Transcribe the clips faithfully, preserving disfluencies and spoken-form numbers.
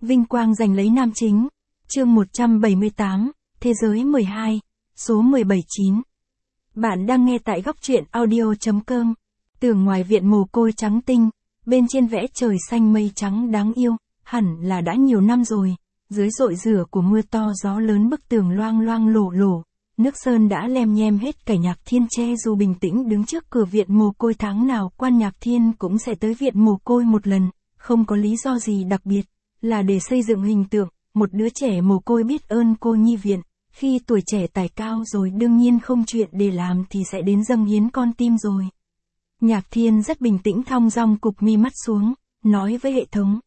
Vinh quang giành lấy nam chính. Chương một trăm bảy mươi tám, Thế giới mười hai, số mười bảy chín. Bạn đang nghe tại góc truyện audio chấm com. Tường ngoài viện mồ côi trắng tinh, bên trên vẽ trời xanh mây trắng đáng yêu, hẳn là đã nhiều năm rồi. Dưới rội rửa của mưa to gió lớn bức tường loang loang lổ lổ, nước sơn đã lem nhem hết cả Nhạc Thiên che dù bình tĩnh đứng trước cửa viện mồ côi, tháng nào Quan Nhạc Thiên cũng sẽ tới viện mồ côi một lần, không có lý do gì đặc biệt, là để xây dựng hình tượng, một đứa trẻ mồ côi biết ơn cô nhi viện, khi tuổi trẻ tài cao rồi đương nhiên không chuyện để làm thì sẽ đến dâng hiến con tim rồi. Nhạc Thiên rất bình tĩnh thong dong cụp mi mắt xuống, nói với hệ thống.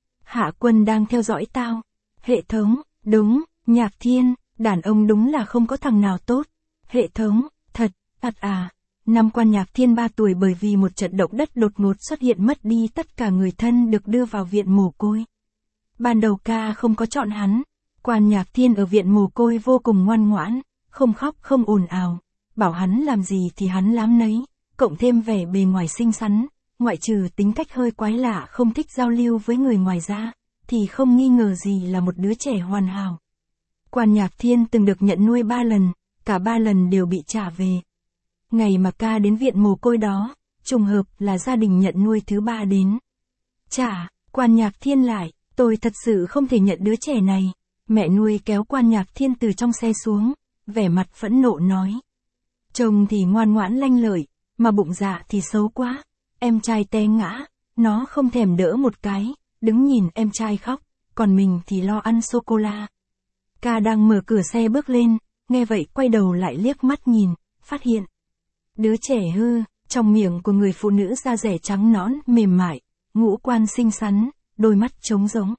Hạ Quân đang theo dõi tao. Hệ thống, đúng, Nhạc Thiên, đàn ông đúng là không có thằng nào tốt. Hệ thống, thật, thật à. Năm Quan Nhạc Thiên ba tuổi bởi vì một trận động đất đột ngột xuất hiện mất đi tất cả người thân được đưa vào viện mồ côi. Ban đầu ca không có chọn hắn. Quan Nhạc Thiên ở viện mồ côi vô cùng ngoan ngoãn, không khóc không ồn ào, bảo hắn làm gì thì hắn làm nấy, cộng thêm vẻ bề ngoài xinh xắn, ngoại trừ tính cách hơi quái lạ không thích giao lưu với người ngoài ra, thì không nghi ngờ gì là một đứa trẻ hoàn hảo. Quan Nhạc Thiên từng được nhận nuôi ba lần, cả ba lần đều bị trả về. Ngày mà ca đến viện mồ côi đó, trùng hợp là gia đình nhận nuôi thứ ba đến. Trả, Quan Nhạc Thiên lại, tôi thật sự không thể nhận đứa trẻ này. Mẹ nuôi kéo Quan Nhạc Thiên từ trong xe xuống, vẻ mặt phẫn nộ nói. Chồng thì ngoan ngoãn lanh lợi, mà bụng dạ thì xấu quá. Em trai té ngã, nó không thèm đỡ một cái, đứng nhìn em trai khóc, còn mình thì lo ăn sô-cô-la. Ca đang mở cửa xe bước lên, nghe vậy quay đầu lại liếc mắt nhìn, phát hiện. Đứa trẻ hư, trong miệng của người phụ nữ da rẻ trắng nõn, mềm mại, ngũ quan xinh xắn, đôi mắt trống rỗng.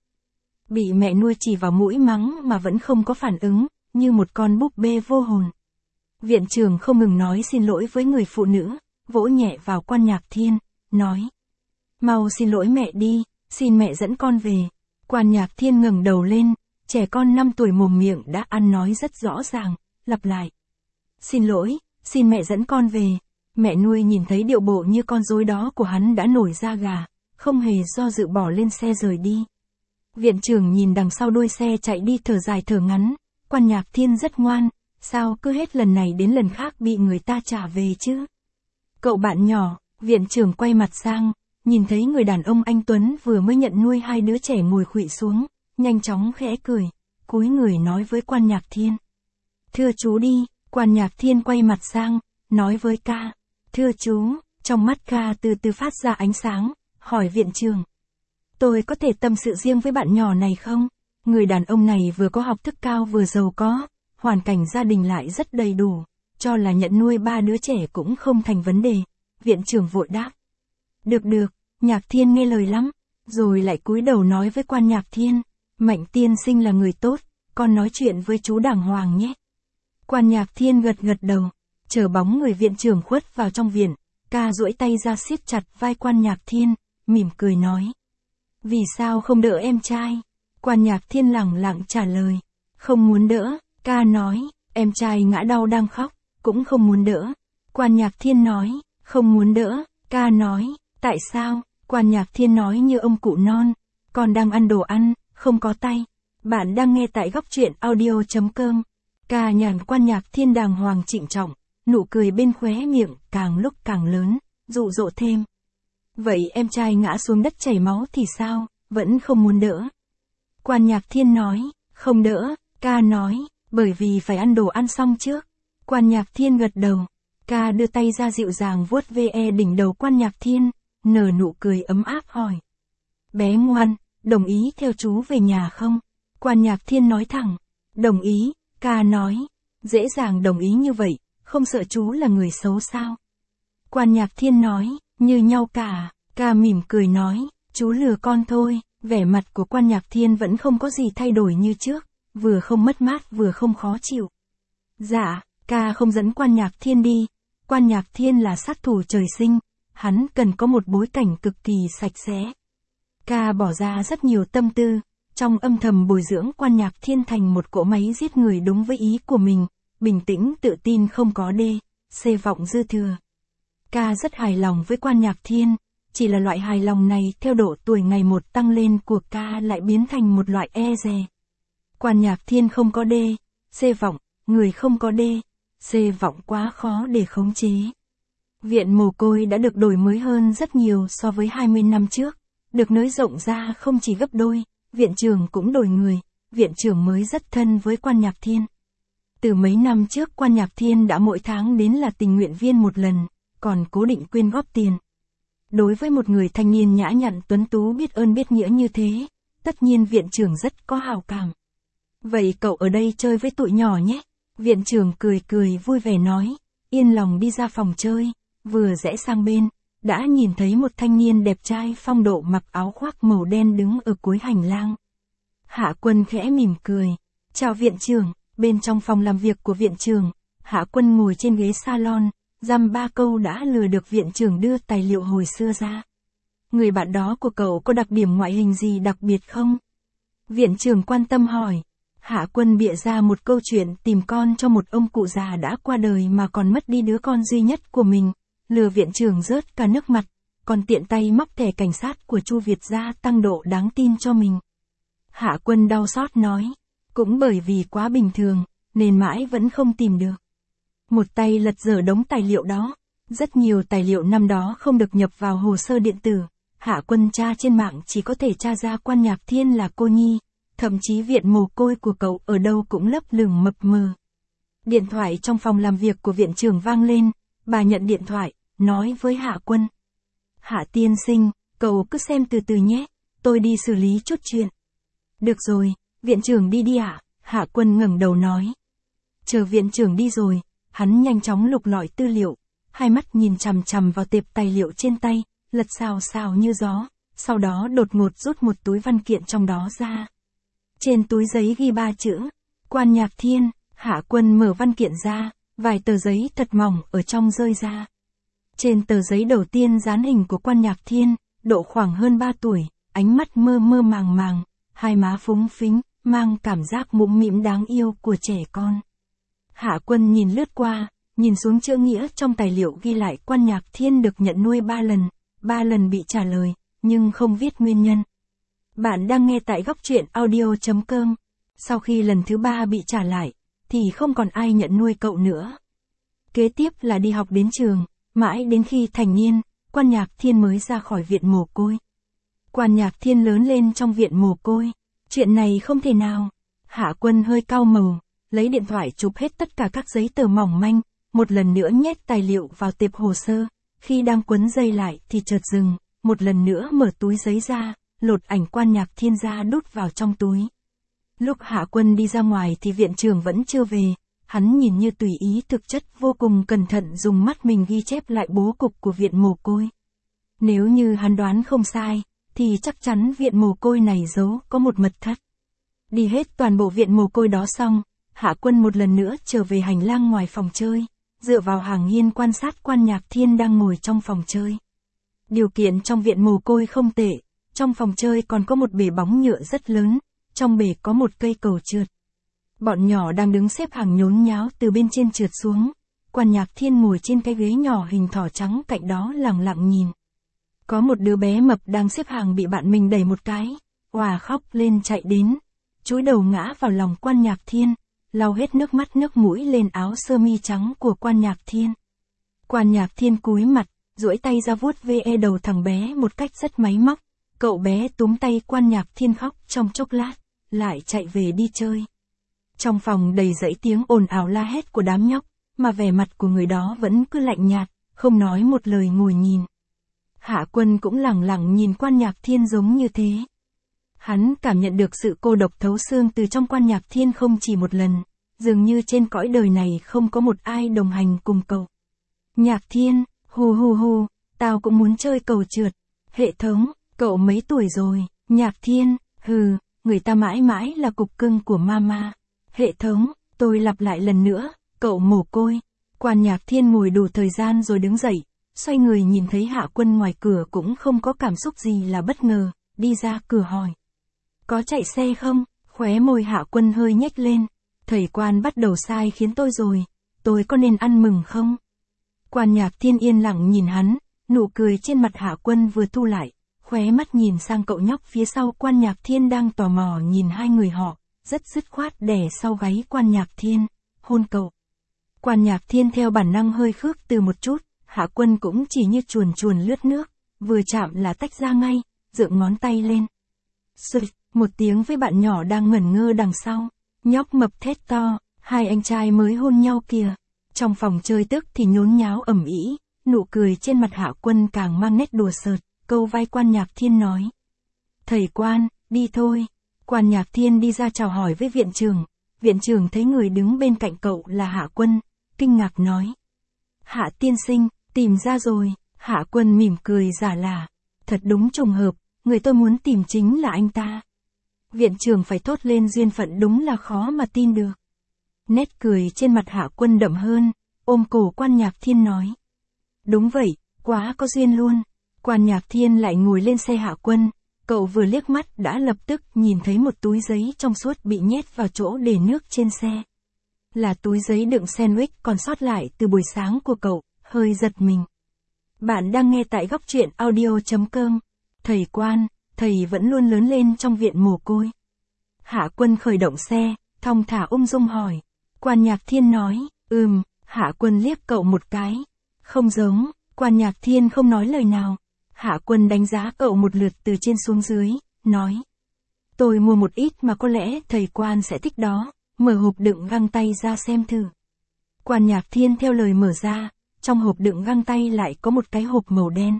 Bị mẹ nuôi chỉ vào mũi mắng mà vẫn không có phản ứng, như một con búp bê vô hồn. Viện trưởng không ngừng nói xin lỗi với người phụ nữ, vỗ nhẹ vào Quan Nhạc Thiên, nói. Mau xin lỗi mẹ đi, xin mẹ dẫn con về. Quan Nhạc Thiên ngẩng đầu lên, trẻ con năm tuổi mồm miệng đã ăn nói rất rõ ràng, lặp lại. Xin lỗi, xin mẹ dẫn con về. Mẹ nuôi nhìn thấy điệu bộ như con rối đó của hắn đã nổi da gà, không hề do dự bỏ lên xe rời đi. Viện trưởng nhìn đằng sau đuôi xe chạy đi thở dài thở ngắn, Quan Nhạc Thiên rất ngoan, sao cứ hết lần này đến lần khác bị người ta trả về chứ? Cậu bạn nhỏ, viện trưởng quay mặt sang, nhìn thấy người đàn ông anh Tuấn vừa mới nhận nuôi hai đứa trẻ ngồi khuỵu xuống, nhanh chóng khẽ cười, cúi người nói với Quan Nhạc Thiên. Thưa chú đi, Quan Nhạc Thiên quay mặt sang, nói với ca. Thưa chú, trong mắt ca từ từ phát ra ánh sáng, hỏi viện trưởng. Tôi có thể tâm sự riêng với bạn nhỏ này không? Người đàn ông này vừa có học thức cao vừa giàu có, hoàn cảnh gia đình lại rất đầy đủ, cho là nhận nuôi ba đứa trẻ cũng không thành vấn đề. Viện trưởng vội đáp. Được được, Nhạc Thiên nghe lời lắm, rồi lại cúi đầu nói với Quan Nhạc Thiên. Mạnh tiên sinh là người tốt, con nói chuyện với chú đàng hoàng nhé. Quan Nhạc Thiên gật gật đầu, chờ bóng người viện trưởng khuất vào trong viện, ca duỗi tay ra siết chặt vai Quan Nhạc Thiên, mỉm cười nói. Vì sao không đỡ em trai? Quan Nhạc Thiên lẳng lặng trả lời. Không muốn đỡ, ca nói, em trai ngã đau đang khóc, cũng không muốn đỡ. Quan Nhạc Thiên nói, không muốn đỡ, ca nói, tại sao? Quan Nhạc Thiên nói như ông cụ non, con đang ăn đồ ăn, không có tay. Bạn đang nghe tại góc truyện audio chấm com. Ca nhàn Quan Nhạc Thiên đàng hoàng trịnh trọng, nụ cười bên khóe miệng càng lúc càng lớn, dụ dỗ thêm. Vậy em trai ngã xuống đất chảy máu thì sao, vẫn không muốn đỡ? Quan Nhạc Thiên nói, không đỡ, ca nói, bởi vì phải ăn đồ ăn xong trước. Quan Nhạc Thiên gật đầu, ca đưa tay ra dịu dàng vuốt ve đỉnh đầu Quan Nhạc Thiên, nở nụ cười ấm áp hỏi. Bé ngoan, đồng ý theo chú về nhà không? Quan Nhạc Thiên nói thẳng, đồng ý, ca nói, dễ dàng đồng ý như vậy, không sợ chú là người xấu sao? Quan Nhạc Thiên nói, như nhau cả, ca mỉm cười nói, chú lừa con thôi. Vẻ mặt của Quan Nhạc Thiên vẫn không có gì thay đổi như trước, vừa không mất mát vừa không khó chịu. Dạ, ca không dẫn Quan Nhạc Thiên đi, Quan Nhạc Thiên là sát thủ trời sinh, hắn cần có một bối cảnh cực kỳ sạch sẽ. Ca bỏ ra rất nhiều tâm tư, trong âm thầm bồi dưỡng Quan Nhạc Thiên thành một cỗ máy giết người đúng với ý của mình, bình tĩnh tự tin không có đê, xê vọng dư thừa. Ca rất hài lòng với Quan Nhạc Thiên, chỉ là loại hài lòng này theo độ tuổi ngày một tăng lên của ca lại biến thành một loại e dè. Quan Nhạc Thiên không có đê, xê vọng, người không có đê, xê vọng quá khó để khống chế. Viện mồ côi đã được đổi mới hơn rất nhiều so với hai mươi năm trước, được nới rộng ra không chỉ gấp đôi, viện trưởng cũng đổi người, viện trưởng mới rất thân với Quan Nhạc Thiên. Từ mấy năm trước Quan Nhạc Thiên đã mỗi tháng đến là tình nguyện viên một lần, còn cố định quyên góp tiền. Đối với một người thanh niên nhã nhặn tuấn tú biết ơn biết nghĩa như thế, tất nhiên viện trưởng rất có hào cảm. Vậy cậu ở đây chơi với tụi nhỏ nhé. Viện trưởng cười cười vui vẻ nói, yên lòng đi ra phòng chơi, vừa rẽ sang bên, đã nhìn thấy một thanh niên đẹp trai phong độ mặc áo khoác màu đen đứng ở cuối hành lang. Hạ Quân khẽ mỉm cười, chào viện trưởng. Bên trong phòng làm việc của viện trưởng, Hạ Quân ngồi trên ghế salon, dăm ba câu đã lừa được viện trưởng đưa tài liệu hồi xưa ra. Người bạn đó của cậu có đặc điểm ngoại hình gì đặc biệt không? Viện trưởng quan tâm hỏi. Hạ Quân bịa ra một câu chuyện tìm con cho một ông cụ già đã qua đời mà còn mất đi đứa con duy nhất của mình, lừa viện trưởng rớt cả nước mặt, còn tiện tay móc thẻ cảnh sát của Chu Việt ra tăng độ đáng tin cho mình. Hạ Quân đau xót nói, cũng bởi vì quá bình thường, nên mãi vẫn không tìm được. Một tay lật dở đống tài liệu đó, rất nhiều tài liệu năm đó không được nhập vào hồ sơ điện tử, Hạ Quân tra trên mạng chỉ có thể tra ra Quan Nhạc Thiên là cô nhi, thậm chí viện mồ côi của cậu ở đâu cũng lấp lửng mập mờ. Điện thoại trong phòng làm việc của viện trưởng vang lên, bà nhận điện thoại, nói với Hạ Quân. Hạ tiên sinh, cậu cứ xem từ từ nhé, tôi đi xử lý chút chuyện. Được rồi, viện trưởng đi đi ạ, à? Hạ Quân ngẩng đầu nói. Chờ viện trưởng đi rồi, hắn nhanh chóng lục lọi tư liệu, hai mắt nhìn chằm chằm vào tệp tài liệu trên tay, lật xào xào như gió, sau đó đột ngột rút một túi văn kiện trong đó ra. Trên túi giấy ghi ba chữ, Quan Nhạc Thiên. Hạ Quân mở văn kiện ra, vài tờ giấy thật mỏng ở trong rơi ra. Trên tờ giấy đầu tiên dán hình của Quan Nhạc Thiên, độ khoảng hơn ba tuổi, ánh mắt mơ mơ màng màng, hai má phúng phính, mang cảm giác mũm mĩm đáng yêu của trẻ con. Hạ Quân nhìn lướt qua, nhìn xuống chữ nghĩa trong tài liệu ghi lại Quan Nhạc Thiên được nhận nuôi ba lần, ba lần bị trả lời, nhưng không viết nguyên nhân. Bạn đang nghe tại góc truyện audio chấm com. Sau khi lần thứ ba bị trả lại, thì không còn ai nhận nuôi cậu nữa. Kế tiếp là đi học đến trường, mãi đến khi thành niên, Quan Nhạc Thiên mới ra khỏi viện mồ côi. Quan Nhạc Thiên lớn lên trong viện mồ côi. Chuyện này không thể nào. Hạ Quân hơi cau màu, lấy điện thoại chụp hết tất cả các giấy tờ mỏng manh, một lần nữa nhét tài liệu vào tệp hồ sơ. Khi đang quấn dây lại thì chợt dừng, một lần nữa mở túi giấy ra, lột ảnh Quan Nhạc Thiên ra đút vào trong túi. Lúc Hạ Quân đi ra ngoài thì viện trưởng vẫn chưa về, hắn nhìn như tùy ý thực chất vô cùng cẩn thận dùng mắt mình ghi chép lại bố cục của viện mồ côi. Nếu như hắn đoán không sai, thì chắc chắn viện mồ côi này giấu có một mật thất. Đi hết toàn bộ viện mồ côi đó xong, Hạ Quân một lần nữa trở về hành lang ngoài phòng chơi, dựa vào hàng hiên quan sát Quan Nhạc Thiên đang ngồi trong phòng chơi. Điều kiện trong viện mồ côi không tệ, trong phòng chơi còn có một bể bóng nhựa rất lớn, trong bể có một cây cầu trượt. Bọn nhỏ đang đứng xếp hàng nhốn nháo từ bên trên trượt xuống, Quan Nhạc Thiên ngồi trên cái ghế nhỏ hình thỏ trắng cạnh đó lặng lặng nhìn. Có một đứa bé mập đang xếp hàng bị bạn mình đẩy một cái, òa khóc lên chạy đến, chúi đầu ngã vào lòng Quan Nhạc Thiên, lau hết nước mắt nước mũi lên áo sơ mi trắng của Quan Nhạc Thiên. Quan Nhạc Thiên cúi mặt, duỗi tay ra vuốt ve đầu thằng bé một cách rất máy móc, cậu bé túm tay Quan Nhạc Thiên khóc trong chốc lát, lại chạy về đi chơi. Trong phòng đầy dẫy tiếng ồn ào la hét của đám nhóc, mà vẻ mặt của người đó vẫn cứ lạnh nhạt, không nói một lời ngồi nhìn. Hạ Quân cũng lẳng lặng nhìn Quan Nhạc Thiên giống như thế. Hắn cảm nhận được sự cô độc thấu xương từ trong Quan Nhạc Thiên không chỉ một lần, dường như trên cõi đời này không có một ai đồng hành cùng cậu. Nhạc Thiên, hù hù hù, tao cũng muốn chơi cầu trượt. Hệ thống, cậu mấy tuổi rồi? Nhạc Thiên, hừ, người ta mãi mãi là cục cưng của mama. Hệ thống, tôi lặp lại lần nữa, cậu mồ côi. Quan Nhạc Thiên ngồi đủ thời gian rồi đứng dậy, xoay người nhìn thấy Hạ Quân ngoài cửa cũng không có cảm xúc gì là bất ngờ, đi ra cửa hỏi. Có chạy xe không? Khóe môi Hạ Quân hơi nhếch lên. Thầy Quan bắt đầu sai khiến tôi rồi, tôi có nên ăn mừng không? Quan Nhạc Thiên yên lặng nhìn hắn, Nụ cười trên mặt Hạ Quân vừa thu lại, khóe mắt nhìn sang cậu nhóc phía sau Quan Nhạc Thiên đang tò mò nhìn hai người họ, rất dứt khoát đè sau gáy Quan Nhạc Thiên, hôn cậu. Quan Nhạc Thiên theo bản năng hơi khước từ một chút, Hạ Quân cũng chỉ như chuồn chuồn lướt nước, vừa chạm là tách ra ngay, dựng ngón tay lên. Sụt, một tiếng với bạn nhỏ đang ngẩn ngơ đằng sau, nhóc mập thét to, hai anh trai mới hôn nhau kìa. Trong phòng chơi tức thì nhốn nháo ầm ĩ, nụ cười trên mặt Hạ Quân càng mang nét đùa cợt, câu vai Quan Nhạc Thiên nói. Thầy Quan, đi thôi. Quan Nhạc Thiên đi ra chào hỏi với viện trưởng, viện trưởng thấy người đứng bên cạnh cậu là Hạ Quân, kinh ngạc nói. Hạ tiên sinh, tìm ra rồi. Hạ Quân mỉm cười giả lả. Thật đúng trùng hợp, người tôi muốn tìm chính là anh ta. Viện trưởng phải thốt lên duyên phận đúng là khó mà tin được. Nét cười trên mặt Hạ Quân đậm hơn, ôm cổ Quan Nhạc Thiên nói. Đúng vậy, quá có duyên luôn. Quan Nhạc Thiên lại ngồi lên xe Hạ Quân, cậu vừa liếc mắt đã lập tức nhìn thấy một túi giấy trong suốt bị nhét vào chỗ để nước trên xe. Là túi giấy đựng sandwich còn sót lại từ buổi sáng của cậu, hơi giật mình. Bạn đang nghe tại góc truyện audio chấm com. Thầy Quan, thầy vẫn luôn lớn lên trong viện mồ côi. Hạ Quân khởi động xe, thong thả ung dung hỏi. Quan Nhạc Thiên nói, ừm, Hạ Quân liếc cậu một cái. Không giống, Quan Nhạc Thiên không nói lời nào. Hạ Quân đánh giá cậu một lượt từ trên xuống dưới, nói. Tôi mua một ít mà có lẽ thầy Quan sẽ thích đó, mở hộp đựng găng tay ra xem thử. Quan Nhạc Thiên theo lời mở ra, trong hộp đựng găng tay lại có một cái hộp màu đen.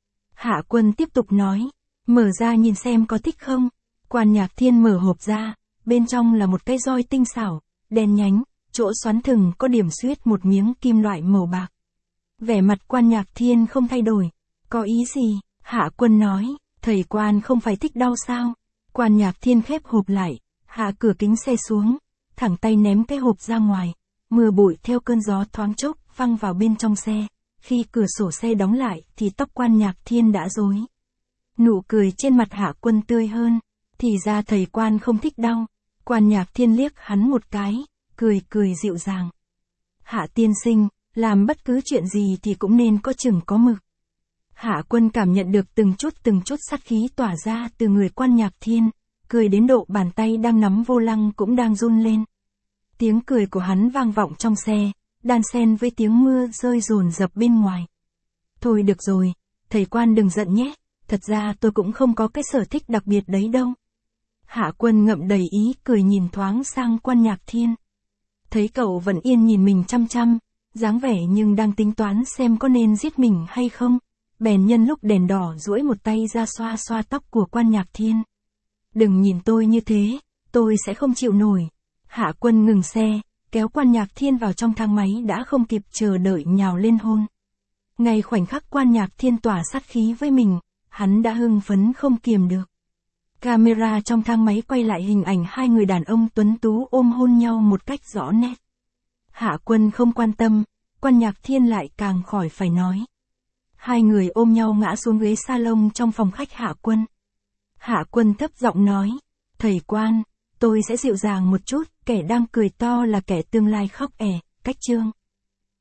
Hạ Quân tiếp tục nói, mở ra nhìn xem có thích không. Quan Nhạc Thiên mở hộp ra, bên trong là một cái roi tinh xảo, đen nhánh, chỗ xoắn thừng có điểm xuyết một miếng kim loại màu bạc. Vẻ mặt Quan Nhạc Thiên không thay đổi. Có ý gì? Hạ Quân nói, thầy Quan không phải thích đau sao? Quan Nhạc Thiên khép hộp lại, hạ cửa kính xe xuống, thẳng tay ném cái hộp ra ngoài. Mưa bụi theo cơn gió thoáng chốc văng vào bên trong xe. Khi cửa sổ xe đóng lại thì tóc Quan Nhạc Thiên đã rối. Nụ cười trên mặt Hạ Quân tươi hơn. Thì ra thầy Quan không thích đau. Quan Nhạc Thiên liếc hắn một cái, cười cười dịu dàng. Hạ tiên sinh, làm bất cứ chuyện gì thì cũng nên có chừng có mực. Hạ Quân cảm nhận được từng chút từng chút sát khí tỏa ra từ người Quan Nhạc Thiên, cười đến độ bàn tay đang nắm vô lăng cũng đang run lên. Tiếng cười của hắn vang vọng trong xe, đan xen với tiếng mưa rơi dồn dập bên ngoài. Thôi được rồi, thầy Quan đừng giận nhé, thật ra tôi cũng không có cái sở thích đặc biệt đấy đâu. Hạ Quân ngậm đầy ý cười nhìn thoáng sang Quan Nhạc Thiên. Thấy cậu vẫn yên nhìn mình chăm chăm, dáng vẻ nhưng đang tính toán xem có nên giết mình hay không. Bèn nhân lúc đèn đỏ duỗi một tay ra xoa xoa tóc của Quan Nhạc Thiên. Đừng nhìn tôi như thế, tôi sẽ không chịu nổi. Hạ Quân ngừng xe, kéo Quan Nhạc Thiên vào trong thang máy đã không kịp chờ đợi nhào lên hôn. Ngay khoảnh khắc Quan Nhạc Thiên tỏa sát khí với mình, hắn đã hưng phấn không kiềm được. Camera trong thang máy quay lại hình ảnh hai người đàn ông tuấn tú ôm hôn nhau một cách rõ nét. Hạ Quân không quan tâm, Quan Nhạc Thiên lại càng khỏi phải nói. Hai người ôm nhau ngã xuống ghế salon trong phòng khách Hạ Quân. Hạ Quân thấp giọng nói, thầy Quan, tôi sẽ dịu dàng một chút, kẻ đang cười to là kẻ tương lai khóc ẻ, cách chương.